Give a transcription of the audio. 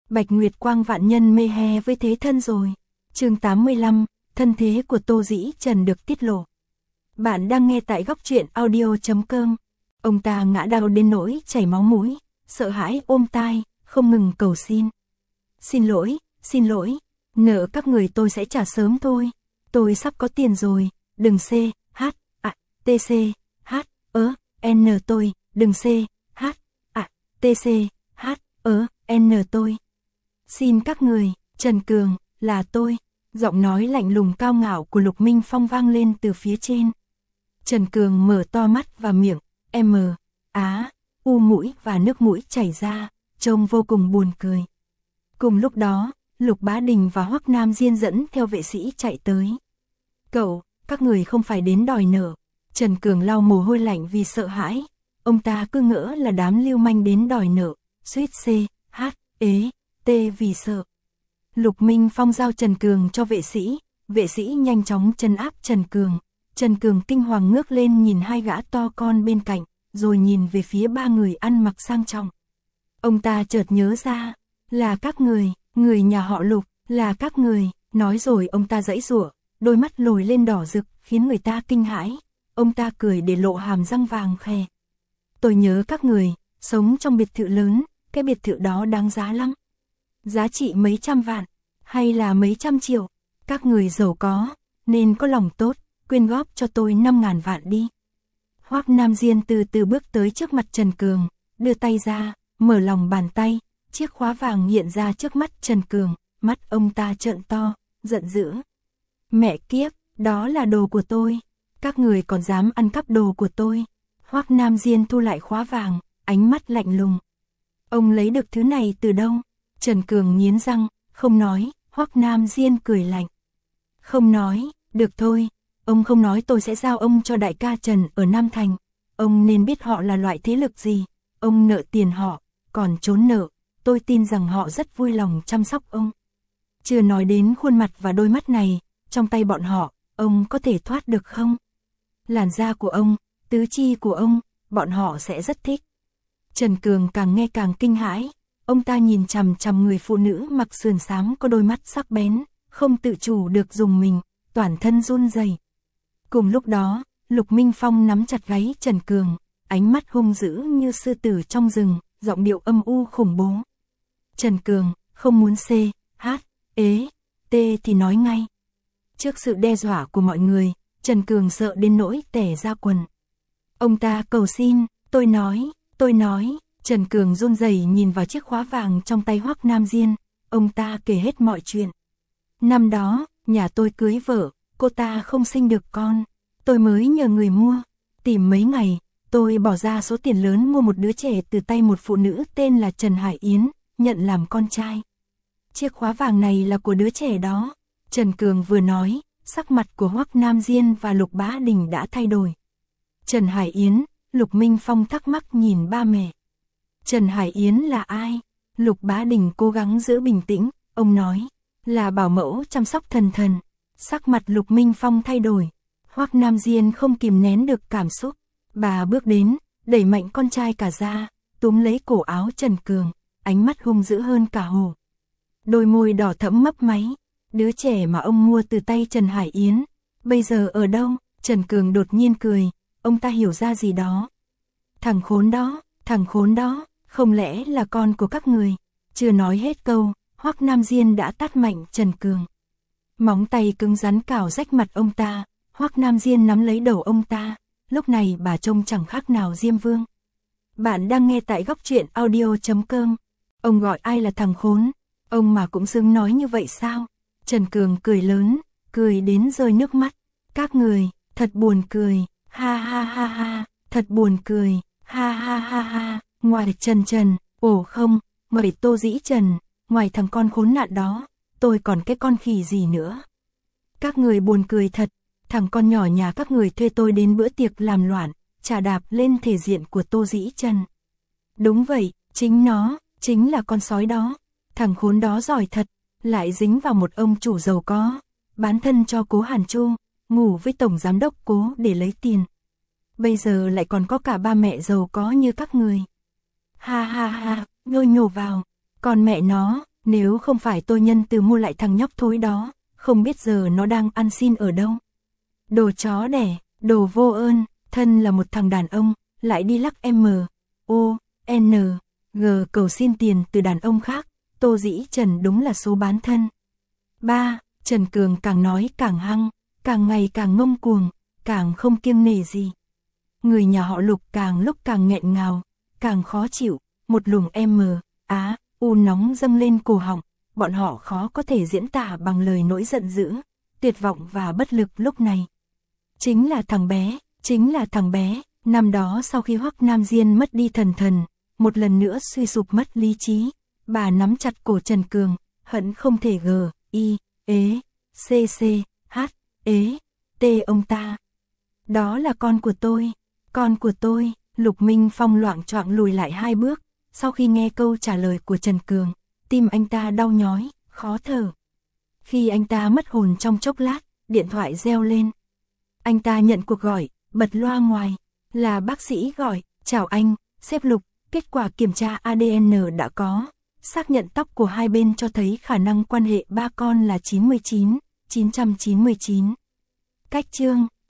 Bạch Nguyệt Quang vạn nhân mê he với thế thân rồi. Chương 85, thân thế của Tô Dĩ Trần được tiết lộ. Bạn đang nghe tại góc truyện audio.com. Ông ta ngã đau đến nỗi chảy máu mũi, sợ hãi ôm tai, không ngừng cầu xin. Xin lỗi, nợ các người tôi sẽ trả sớm thôi. Tôi sắp có tiền rồi, đừng N tôi, đừng N tôi. Xin các người, Trần Cường, là tôi. Giọng nói lạnh lùng cao ngạo của Lục Minh Phong vang lên từ phía trên. Trần Cường mở to mắt và miệng, mũi và nước mũi chảy ra, trông vô cùng buồn cười. Cùng lúc đó, Lục Bá Đình và Hoắc Nam Diên dẫn theo vệ sĩ chạy tới. Các người không phải đến đòi nợ. Trần Cường lau mồ hôi lạnh vì sợ hãi. Ông ta cứ ngỡ là đám lưu manh đến đòi nợ, suýt vì sợ. Lục Minh Phong giao Trần Cường cho vệ sĩ nhanh chóng trấn áp Trần Cường. Trần Cường kinh hoàng ngước lên nhìn hai gã to con bên cạnh, rồi nhìn về phía ba người ăn mặc sang trọng. Ông ta chợt nhớ ra, là các người nhà họ Lục, là các người, nói rồi ông ta giãy giụa, đôi mắt lồi lên đỏ rực, khiến người ta kinh hãi. Ông ta cười để lộ hàm răng vàng khè. Tôi nhớ các người, sống trong biệt thự lớn, cái biệt thự đó đáng giá lắm. Giá trị mấy trăm vạn, hay là mấy trăm triệu. Các người giàu có, nên có lòng tốt, quyên góp cho tôi 5.000 vạn đi. Hoắc Nam Diên từ từ bước tới trước mặt Trần Cường, đưa tay ra, mở lòng bàn tay, chiếc khóa vàng hiện ra trước mắt Trần Cường, mắt ông ta trợn to, giận dữ. Mẹ kiếp, đó là đồ của tôi, các người còn dám ăn cắp đồ của tôi. Hoắc Nam Diên thu lại khóa vàng, ánh mắt lạnh lùng. Ông lấy được thứ này từ đâu? Trần Cường nghiến răng, không nói. Hoắc Nam Diên cười lạnh. Không nói, được thôi, ông không nói tôi sẽ giao ông cho đại ca Trần ở Nam Thành. Ông nên biết họ là loại thế lực gì. Ông nợ tiền họ, còn trốn nợ, tôi tin rằng họ rất vui lòng chăm sóc ông. Chưa nói đến khuôn mặt và đôi mắt này, trong tay bọn họ, ông có thể thoát được không? Làn da của ông, tứ chi của ông, bọn họ sẽ rất thích. Trần Cường càng nghe càng kinh hãi. Ông ta nhìn chằm chằm người phụ nữ mặc sườn xám có đôi mắt sắc bén, không tự chủ được dùng mình, toàn thân run rẩy. Cùng lúc đó, Lục Minh Phong nắm chặt gáy Trần Cường, ánh mắt hung dữ như sư tử trong rừng, giọng điệu âm u khủng bố. Trần Cường, không muốn thì nói ngay. Trước sự đe dọa của mọi người, Trần Cường sợ đến nỗi tè ra quần. Ông ta cầu xin, tôi nói. Trần Cường run rẩy nhìn vào chiếc khóa vàng trong tay Hoắc Nam Diên, ông ta kể hết mọi chuyện. Năm đó, nhà tôi cưới vợ, cô ta không sinh được con, tôi mới nhờ người mua, tìm mấy ngày, tôi bỏ ra số tiền lớn mua một đứa trẻ từ tay một phụ nữ tên là Trần Hải Yến, nhận làm con trai. Chiếc khóa vàng này là của đứa trẻ đó. Trần Cường vừa nói, sắc mặt của Hoắc Nam Diên và Lục Bá Đình đã thay đổi. Trần Hải Yến, Lục Minh Phong thắc mắc nhìn ba mẹ. Trần Hải Yến là ai? Lục Bá Đình cố gắng giữ bình tĩnh, ông nói, là bảo mẫu chăm sóc thần thần. Sắc mặt Lục Minh Phong thay đổi. Hoắc Nam Diên không kìm nén được cảm xúc. Bà bước đến, đẩy mạnh con trai cả ra, túm lấy cổ áo Trần Cường, ánh mắt hung dữ hơn cả hổ. Đôi môi đỏ thẫm mấp máy. Đứa trẻ mà ông mua từ tay Trần Hải Yến, bây giờ ở đâu? Trần Cường đột nhiên cười, ông ta hiểu ra gì đó. Thằng khốn đó, không lẽ là con của các người? Chưa nói hết câu, Hoắc Nam Diên đã tát mạnh Trần Cường. Móng tay cứng rắn cào rách mặt ông ta, Hoắc Nam Diên nắm lấy đầu ông ta, lúc này bà trông chẳng khác nào Diêm Vương. Bạn đang nghe tại góc truyện audio.com. Ông gọi ai là thằng khốn? Ông mà cũng xứng nói như vậy sao? Trần Cường cười lớn, cười đến rơi nước mắt. Các người, thật buồn cười, ha, thật buồn cười, ha. Ngoài Trần, ngoài Tô Dĩ Trần, ngoài thằng con khốn nạn đó, tôi còn cái con khỉ gì nữa. Các người buồn cười thật, thằng con nhỏ nhà các người thuê tôi đến bữa tiệc làm loạn, chà đạp lên thể diện của Tô Dĩ Trần. Đúng vậy, chính là con sói đó, thằng khốn đó giỏi thật. Lại dính vào một ông chủ giàu có, bán thân cho Cố Hàn Chu, ngủ với tổng giám đốc Cố để lấy tiền. Bây giờ lại còn có cả ba mẹ giàu có như các người. Ha, nhô nhổ vào, còn mẹ nó, Nếu không phải tôi nhân từ mua lại thằng nhóc thối đó, không biết giờ nó đang ăn xin ở đâu. Đồ chó đẻ, đồ vô ơn, thân là một thằng đàn ông, lại đi lắc M.O.N.G cầu xin tiền từ đàn ông khác, Tô Dĩ Trần đúng là số bán thân. 3. Trần Cường càng nói càng hăng, càng ngày càng ngông cuồng, càng không kiêng nể gì. Người nhà họ Lục càng lúc càng nghẹn ngào, càng khó chịu, một luồng U nóng dâng lên cổ họng, bọn họ khó có thể diễn tả bằng lời nỗi giận dữ, tuyệt vọng và bất lực lúc này. Chính là thằng bé, năm đó sau khi Hoắc Nam Diên mất đi thần, một lần nữa suy sụp mất lý trí, bà nắm chặt cổ Trần Cường, hận không thể T ông ta. Đó là con của tôi, Lục Minh Phong loạng choạng lùi lại 2 bước, sau khi nghe câu trả lời của Trần Cường, tim anh ta đau nhói, khó thở. Khi anh ta mất hồn trong chốc lát, điện thoại reo lên. Anh ta nhận cuộc gọi, bật loa ngoài, là bác sĩ gọi, chào anh, sếp Lục, kết quả kiểm tra ADN đã có, xác nhận tóc của hai bên cho thấy khả năng quan hệ ba con là 999. Cách chương